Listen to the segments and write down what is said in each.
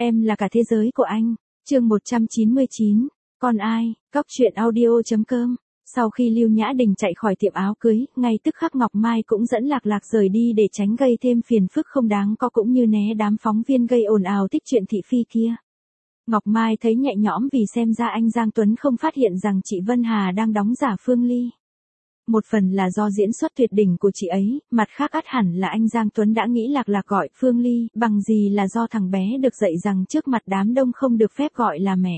Em là cả thế giới của anh. Chương 199. Còn ai? Cóc truyện audio.com. Sau khi Lưu Nhã Đình chạy khỏi tiệm áo cưới, ngay tức khắc Ngọc Mai cũng dẫn Lạc Lạc rời đi để tránh gây thêm phiền phức không đáng có cũng như né đám phóng viên gây ồn ào tích chuyện thị phi kia. Ngọc Mai thấy nhẹ nhõm vì xem ra anh Giang Tuấn không phát hiện rằng chị Vân Hà đang đóng giả Phương Ly. Một phần là do diễn xuất tuyệt đỉnh của chị ấy, mặt khác ắt hẳn là anh Giang Tuấn đã nghĩ Lạc Lạc gọi Phương Ly, bằng gì là do thằng bé được dạy rằng trước mặt đám đông không được phép gọi là mẹ.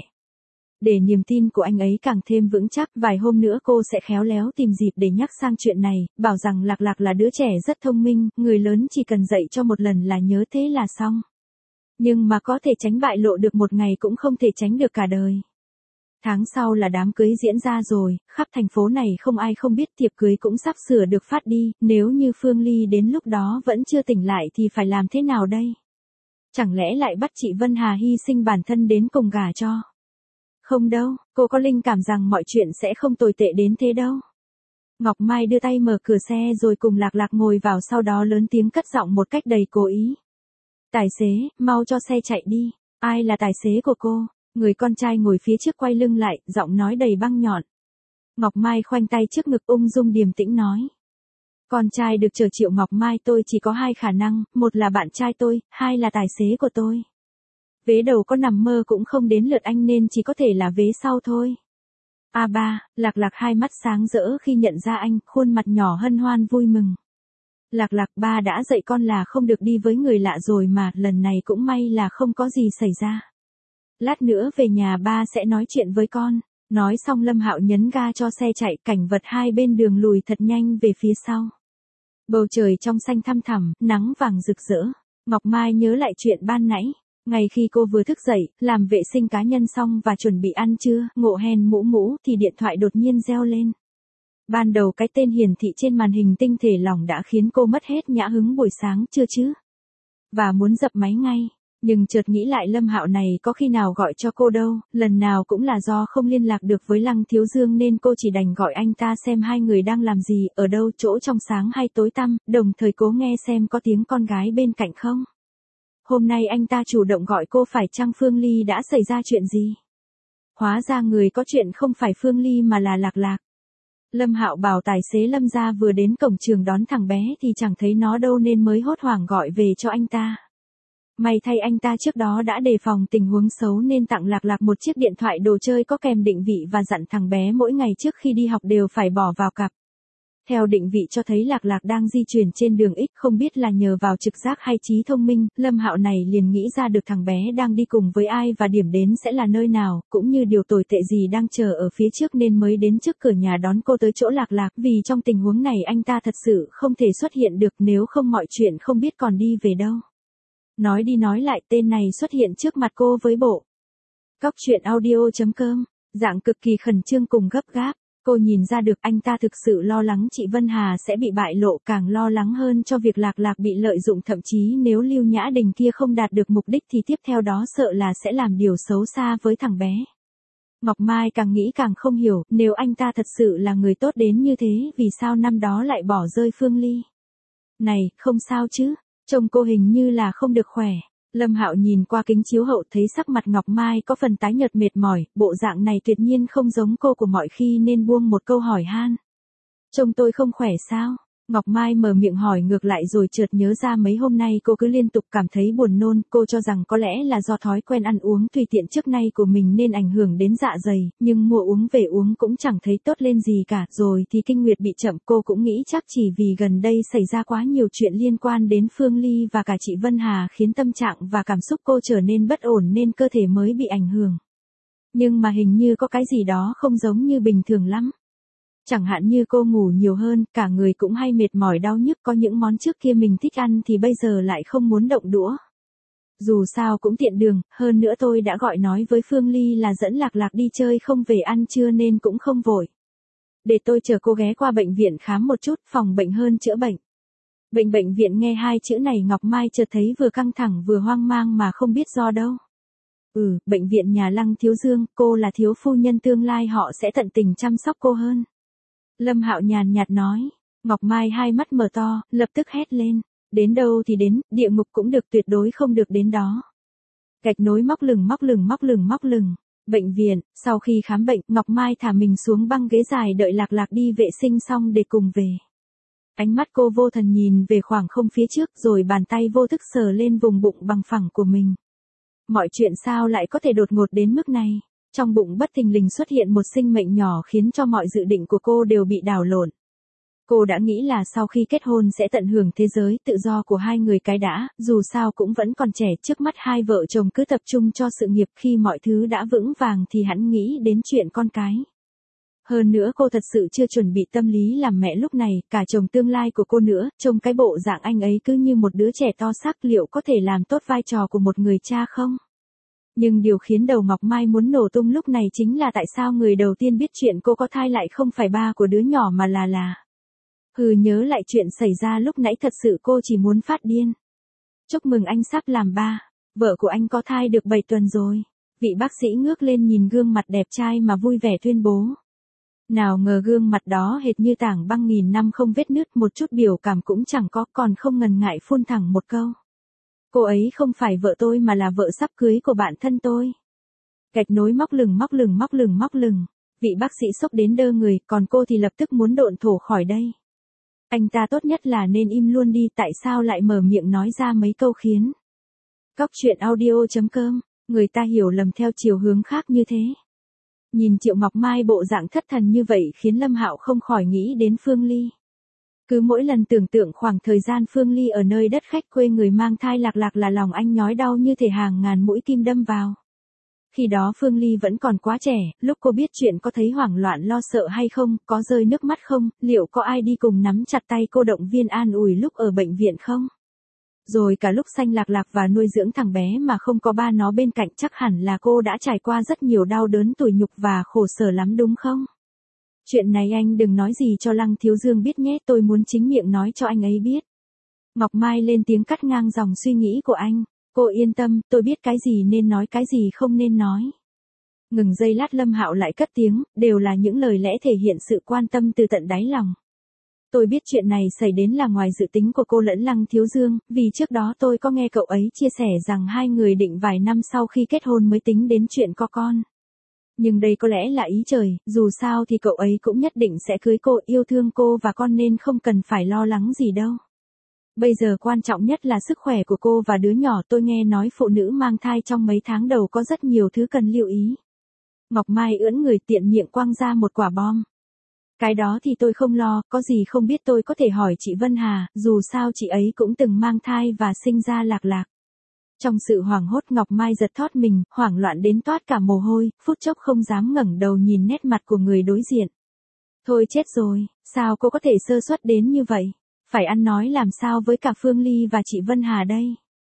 Để niềm tin của anh ấy càng thêm vững chắc, vài hôm nữa cô sẽ khéo léo tìm dịp để nhắc sang chuyện này, bảo rằng Lạc Lạc là đứa trẻ rất thông minh, người lớn chỉ cần dạy cho một lần là nhớ thế là xong. Nhưng mà có thể tránh bại lộ được một ngày cũng không thể tránh được cả đời. Tháng sau là đám cưới diễn ra rồi, khắp thành phố này không ai không biết tiệc cưới cũng sắp sửa được phát đi, nếu như Phương Ly đến lúc đó vẫn chưa tỉnh lại thì phải làm thế nào đây? Chẳng lẽ lại bắt chị Vân Hà hy sinh bản thân đến cùng gả cho? Không đâu, cô có linh cảm rằng mọi chuyện sẽ không tồi tệ đến thế đâu. Ngọc Mai đưa tay mở cửa xe rồi cùng Lạc Lạc ngồi vào, sau đó lớn tiếng cất giọng một cách đầy cố ý. Tài xế, mau cho xe chạy đi. Ai là tài xế của cô? Người con trai ngồi phía trước quay lưng lại, giọng nói đầy băng nhọn. Ngọc Mai khoanh tay trước ngực ung dung điềm tĩnh nói. Con trai được chở Triệu Ngọc Mai tôi chỉ có hai khả năng, một là bạn trai tôi, hai là tài xế của tôi. Vế đầu có nằm mơ cũng không đến lượt anh nên chỉ có thể là vế sau thôi. Ba, Lạc Lạc hai mắt sáng rỡ khi nhận ra anh, khuôn mặt nhỏ hân hoan vui mừng. Lạc Lạc, ba đã dạy con là không được đi với người lạ rồi mà, lần này cũng may là không có gì xảy ra. Lát nữa về nhà ba sẽ nói chuyện với con. Nói xong Lâm Hạo nhấn ga cho xe chạy, cảnh vật hai bên đường lùi thật nhanh về phía sau. Bầu trời trong xanh thăm thẳm, nắng vàng rực rỡ. Ngọc Mai nhớ lại chuyện ban nãy. Ngay khi cô vừa thức dậy, làm vệ sinh cá nhân xong và chuẩn bị ăn trưa, ngộ hèn mũ thì điện thoại đột nhiên reo lên. Ban đầu cái tên hiển thị trên màn hình tinh thể lỏng đã khiến cô mất hết nhã hứng buổi sáng chưa chứ. Và muốn dập máy ngay. Nhưng chợt nghĩ lại Lâm Hạo này có khi nào gọi cho cô đâu, lần nào cũng là do không liên lạc được với Lăng Thiếu Dương nên cô chỉ đành gọi anh ta xem hai người đang làm gì, ở đâu, chỗ trong sáng hay tối tăm, đồng thời cố nghe xem có tiếng con gái bên cạnh không. Hôm nay anh ta chủ động gọi cô, phải chăng Phương Ly đã xảy ra chuyện gì? Hóa ra người có chuyện không phải Phương Ly mà là Lạc Lạc. Lâm Hạo bảo tài xế Lâm ra vừa đến cổng trường đón thằng bé thì chẳng thấy nó đâu nên mới hốt hoảng gọi về cho anh ta. May thay anh ta trước đó đã đề phòng tình huống xấu nên tặng Lạc Lạc một chiếc điện thoại đồ chơi có kèm định vị và dặn thằng bé mỗi ngày trước khi đi học đều phải bỏ vào cặp. Theo định vị cho thấy Lạc Lạc đang di chuyển trên đường X, không biết là nhờ vào trực giác hay trí thông minh, Lâm Hạo này liền nghĩ ra được thằng bé đang đi cùng với ai và điểm đến sẽ là nơi nào, cũng như điều tồi tệ gì đang chờ ở phía trước nên mới đến trước cửa nhà đón cô tới chỗ Lạc Lạc, vì trong tình huống này anh ta thật sự không thể xuất hiện được, nếu không mọi chuyện không biết còn đi về đâu. Nói đi nói lại tên này xuất hiện trước mặt cô với bộ cóc truyện audio.com, dạng cực kỳ khẩn trương cùng gấp gáp. Cô nhìn ra được anh ta thực sự lo lắng chị Vân Hà sẽ bị bại lộ, càng lo lắng hơn cho việc Lạc Lạc bị lợi dụng, thậm chí nếu Lưu Nhã Đình kia không đạt được mục đích thì tiếp theo đó sợ là sẽ làm điều xấu xa với thằng bé. Ngọc Mai càng nghĩ càng không hiểu, nếu anh ta thật sự là người tốt đến như thế, vì sao năm đó lại bỏ rơi Phương Ly? Này, không sao chứ? Trông cô hình như là không được khỏe. Lâm Hạo nhìn qua kính chiếu hậu thấy sắc mặt Ngọc Mai có phần tái nhợt mệt mỏi, bộ dạng này tuyệt nhiên không giống cô của mọi khi nên buông một câu hỏi han. Trông tôi không khỏe sao? Ngọc Mai mở miệng hỏi ngược lại rồi chợt nhớ ra mấy hôm nay cô cứ liên tục cảm thấy buồn nôn, cô cho rằng có lẽ là do thói quen ăn uống tùy tiện trước nay của mình nên ảnh hưởng đến dạ dày, nhưng mua uống về uống cũng chẳng thấy tốt lên gì cả, rồi thì kinh nguyệt bị chậm, cô cũng nghĩ chắc chỉ vì gần đây xảy ra quá nhiều chuyện liên quan đến Phương Ly và cả chị Vân Hà khiến tâm trạng và cảm xúc cô trở nên bất ổn nên cơ thể mới bị ảnh hưởng. Nhưng mà hình như có cái gì đó không giống như bình thường lắm. Chẳng hạn như cô ngủ nhiều hơn, cả người cũng hay mệt mỏi đau nhức, có những món trước kia mình thích ăn thì bây giờ lại không muốn động đũa. Dù sao cũng tiện đường, hơn nữa tôi đã gọi nói với Phương Ly là dẫn Lạc Lạc đi chơi không về ăn trưa nên cũng không vội. Để tôi chờ cô ghé qua bệnh viện khám một chút, phòng bệnh hơn chữa bệnh. Bệnh viện nghe hai chữ này Ngọc Mai chợt thấy vừa căng thẳng vừa hoang mang mà không biết do đâu. Bệnh viện nhà Lăng Thiếu Dương, cô là thiếu phu nhân tương lai, họ sẽ tận tình chăm sóc cô hơn. Lâm Hạo nhàn nhạt nói. Ngọc Mai hai mắt mở to, lập tức hét lên. Đến đâu thì đến, địa ngục cũng được, tuyệt đối không được đến đó. Gạch nối móc lừng. Bệnh viện, sau khi khám bệnh, Ngọc Mai thả mình xuống băng ghế dài đợi Lạc Lạc đi vệ sinh xong để cùng về. Ánh mắt cô vô thần nhìn về khoảng không phía trước rồi bàn tay vô thức sờ lên vùng bụng bằng phẳng của mình. Mọi chuyện sao lại có thể đột ngột đến mức này? Trong bụng bất thình lình xuất hiện một sinh mệnh nhỏ khiến cho mọi dự định của cô đều bị đảo lộn. Cô đã nghĩ là sau khi kết hôn sẽ tận hưởng thế giới tự do của hai người cái đã, dù sao cũng vẫn còn trẻ, trước mắt hai vợ chồng cứ tập trung cho sự nghiệp, khi mọi thứ đã vững vàng thì hẵng nghĩ đến chuyện con cái. Hơn nữa cô thật sự chưa chuẩn bị tâm lý làm mẹ lúc này, cả chồng tương lai của cô nữa, trông cái bộ dạng anh ấy cứ như một đứa trẻ to xác, liệu có thể làm tốt vai trò của một người cha không? Nhưng điều khiến đầu Ngọc Mai muốn nổ tung lúc này chính là tại sao người đầu tiên biết chuyện cô có thai lại không phải ba của đứa nhỏ mà là... nhớ lại chuyện xảy ra lúc nãy, thật sự cô chỉ muốn phát điên. Chúc mừng anh sắp làm ba, vợ của anh có thai được 7 tuần rồi. Vị bác sĩ ngước lên nhìn gương mặt đẹp trai mà vui vẻ tuyên bố. Nào ngờ gương mặt đó hệt như tảng băng nghìn năm không vết nứt, một chút biểu cảm cũng chẳng có, còn không ngần ngại phun thẳng một câu. Cô ấy không phải vợ tôi mà là vợ sắp cưới của bạn thân tôi. Gạch nối móc lừng. Vị bác sĩ sốc đến đơ người, còn cô thì lập tức muốn độn thổ khỏi đây. Anh ta tốt nhất là nên im luôn đi, tại sao lại mở miệng nói ra mấy câu khiến Cóc truyện audio.com, người ta hiểu lầm theo chiều hướng khác như thế. Nhìn Triệu Ngọc Mai bộ dạng thất thần như vậy khiến Lâm Hạo không khỏi nghĩ đến Phương Ly. Cứ mỗi lần tưởng tượng khoảng thời gian Phương Ly ở nơi đất khách quê người mang thai Lạc Lạc là lòng anh nhói đau như thể hàng ngàn mũi kim đâm vào. Khi đó Phương Ly vẫn còn quá trẻ, lúc cô biết chuyện có thấy hoảng loạn lo sợ hay không, có rơi nước mắt không, liệu có ai đi cùng nắm chặt tay cô động viên an ủi lúc ở bệnh viện không? Rồi cả lúc sanh Lạc Lạc và nuôi dưỡng thằng bé mà không có ba nó bên cạnh, chắc hẳn là cô đã trải qua rất nhiều đau đớn tủi nhục và khổ sở lắm đúng không? Chuyện này anh đừng nói gì cho Lăng Thiếu Dương biết nhé, tôi muốn chính miệng nói cho anh ấy biết. Ngọc Mai lên tiếng cắt ngang dòng suy nghĩ của anh. Cô yên tâm, tôi biết cái gì nên nói, cái gì không nên nói. Ngừng giây lát Lâm Hạo lại cất tiếng, đều là những lời lẽ thể hiện sự quan tâm từ tận đáy lòng. Tôi biết chuyện này xảy đến là ngoài dự tính của cô lẫn Lăng Thiếu Dương, vì trước đó tôi có nghe cậu ấy chia sẻ rằng hai người định vài năm sau khi kết hôn mới tính đến chuyện có con. Nhưng đây có lẽ là ý trời, dù sao thì cậu ấy cũng nhất định sẽ cưới cô, yêu thương cô và con nên không cần phải lo lắng gì đâu. Bây giờ quan trọng nhất là sức khỏe của cô và đứa nhỏ, tôi nghe nói phụ nữ mang thai trong mấy tháng đầu có rất nhiều thứ cần lưu ý. Ngọc Mai ưỡn người tiện miệng quăng ra một quả bom. Cái đó thì tôi không lo, có gì không biết tôi có thể hỏi chị Vân Hà, dù sao chị ấy cũng từng mang thai và sinh ra Lạc Lạc. Trong sự hoảng hốt Ngọc Mai giật thót mình, hoảng loạn đến toát cả mồ hôi, phút chốc không dám ngẩng đầu nhìn nét mặt của người đối diện. Thôi chết rồi, sao cô có thể sơ suất đến như vậy? Phải ăn nói làm sao với cả Phương Ly và chị Vân Hà đây?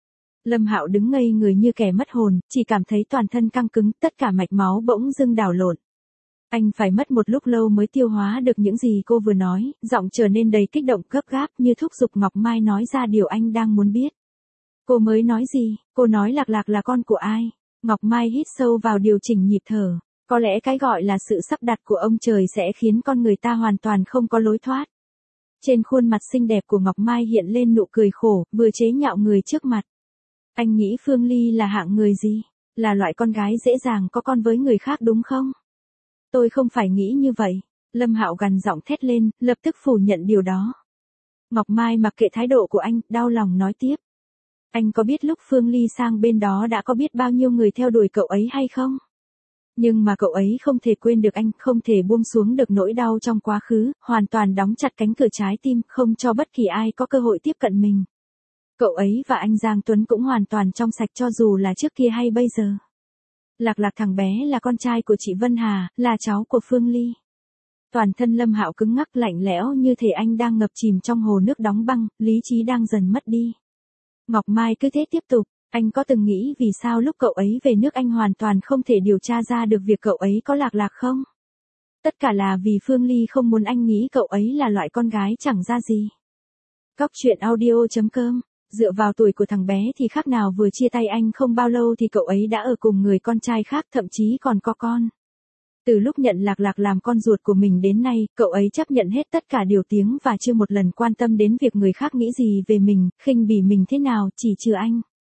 Lâm Hạo đứng ngây người như kẻ mất hồn, chỉ cảm thấy toàn thân căng cứng, tất cả mạch máu bỗng dưng đảo lộn. Anh phải mất một lúc lâu mới tiêu hóa được những gì cô vừa nói, giọng trở nên đầy kích động gấp gáp như thúc giục Ngọc Mai nói ra điều anh đang muốn biết. Cô mới nói gì? Cô nói Lạc Lạc là con của ai? Ngọc Mai hít sâu vào điều chỉnh nhịp thở. Có lẽ cái gọi là sự sắp đặt của ông trời sẽ khiến con người ta hoàn toàn không có lối thoát. Trên khuôn mặt xinh đẹp của Ngọc Mai hiện lên nụ cười khổ, vừa chế nhạo người trước mặt. Anh nghĩ Phương Ly là hạng người gì? Là loại con gái dễ dàng có con với người khác đúng không? Tôi không phải nghĩ như vậy. Lâm Hạo gằn giọng thét lên, lập tức phủ nhận điều đó. Ngọc Mai mặc kệ thái độ của anh, đau lòng nói tiếp. Anh có biết lúc Phương Ly sang bên đó đã có biết bao nhiêu người theo đuổi cậu ấy hay không? Nhưng mà cậu ấy không thể quên được anh, không thể buông xuống được nỗi đau trong quá khứ, hoàn toàn đóng chặt cánh cửa trái tim, không cho bất kỳ ai có cơ hội tiếp cận mình. Cậu ấy và anh Giang Tuấn cũng hoàn toàn trong sạch cho dù là trước kia hay bây giờ. Lạc Lạc thằng bé là con trai của chị Vân Hà, là cháu của Phương Ly. Toàn thân Lâm Hạo cứng ngắc lạnh lẽo như thể anh đang ngập chìm trong hồ nước đóng băng, lý trí đang dần mất đi. Ngọc Mai cứ thế tiếp tục, anh có từng nghĩ vì sao lúc cậu ấy về nước anh hoàn toàn không thể điều tra ra được việc cậu ấy có Lạc Lạc không? Tất cả là vì Phương Ly không muốn anh nghĩ cậu ấy là loại con gái chẳng ra gì. Cóc truyện audio.com, dựa vào tuổi của thằng bé thì khác nào vừa chia tay anh không bao lâu thì cậu ấy đã ở cùng người con trai khác, thậm chí còn có con. Từ lúc nhận Lạc Lạc làm con ruột của mình đến nay, cậu ấy chấp nhận hết tất cả điều tiếng và chưa một lần quan tâm đến việc người khác nghĩ gì về mình, khinh bỉ mình thế nào, chỉ trừ anh.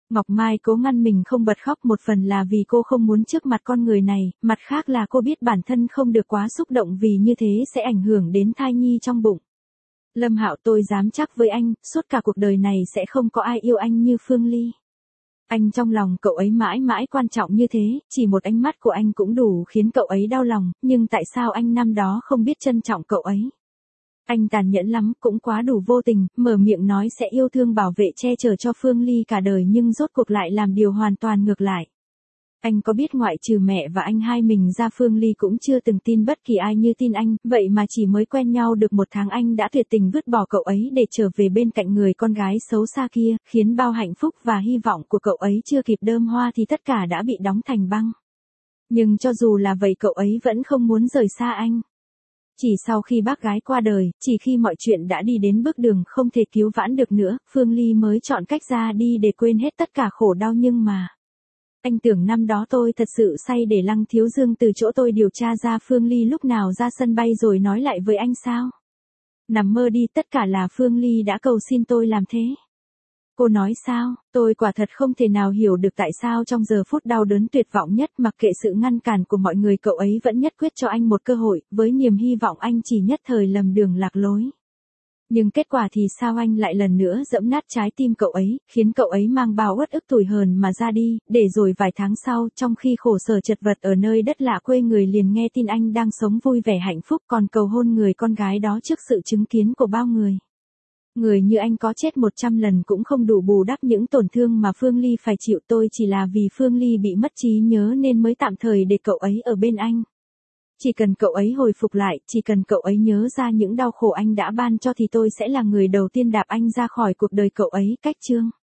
Ngọc Mai cố ngăn mình không bật khóc, một phần là vì cô không muốn trước mặt con người này, mặt khác là cô biết bản thân không được quá xúc động vì như thế sẽ ảnh hưởng đến thai nhi trong bụng. Lâm Hạo, tôi dám chắc với anh, suốt cả cuộc đời này sẽ không có ai yêu anh như Phương Ly. Anh trong lòng cậu ấy mãi mãi quan trọng như thế, chỉ một ánh mắt của anh cũng đủ khiến cậu ấy đau lòng, nhưng tại sao anh năm đó không biết trân trọng cậu ấy? Anh tàn nhẫn lắm, cũng quá đủ vô tình, mở miệng nói sẽ yêu thương bảo vệ che chở cho Phương Ly cả đời nhưng rốt cuộc lại làm điều hoàn toàn ngược lại. Anh có biết ngoại trừ mẹ và anh hai mình ra, Phương Ly cũng chưa từng tin bất kỳ ai như tin anh, vậy mà chỉ mới quen nhau được 1 tháng anh đã tuyệt tình vứt bỏ cậu ấy để trở về bên cạnh người con gái xấu xa kia, khiến bao hạnh phúc và hy vọng của cậu ấy chưa kịp đơm hoa thì tất cả đã bị đóng thành băng. Nhưng cho dù là vậy cậu ấy vẫn không muốn rời xa anh. Chỉ sau khi bác gái qua đời, chỉ khi mọi chuyện đã đi đến bước đường không thể cứu vãn được nữa, Phương Ly mới chọn cách ra đi để quên hết tất cả khổ đau nhưng mà... Anh tưởng năm đó tôi thật sự say để Lăng Thiếu Dương từ chỗ tôi điều tra ra Phương Ly lúc nào ra sân bay rồi nói lại với anh sao? Nằm mơ đi, tất cả là Phương Ly đã cầu xin tôi làm thế. Cô nói sao? Tôi quả thật không thể nào hiểu được tại sao trong giờ phút đau đớn tuyệt vọng nhất, mặc kệ sự ngăn cản của mọi người, cậu ấy vẫn nhất quyết cho anh một cơ hội, với niềm hy vọng anh chỉ nhất thời lầm đường lạc lối. Nhưng kết quả thì sao, anh lại lần nữa giẫm nát trái tim cậu ấy, khiến cậu ấy mang bao uất ức tủi hờn mà ra đi, để rồi vài tháng sau, trong khi khổ sở chật vật ở nơi đất lạ quê người, liền nghe tin anh đang sống vui vẻ hạnh phúc còn cầu hôn người con gái đó trước sự chứng kiến của bao người. Người như anh có chết 100 lần cũng không đủ bù đắp những tổn thương mà Phương Ly phải chịu, tôi chỉ là vì Phương Ly bị mất trí nhớ nên mới tạm thời để cậu ấy ở bên anh. Chỉ cần cậu ấy hồi phục lại, chỉ cần cậu ấy nhớ ra những đau khổ anh đã ban cho thì tôi sẽ là người đầu tiên đạp anh ra khỏi cuộc đời cậu ấy. Cách chương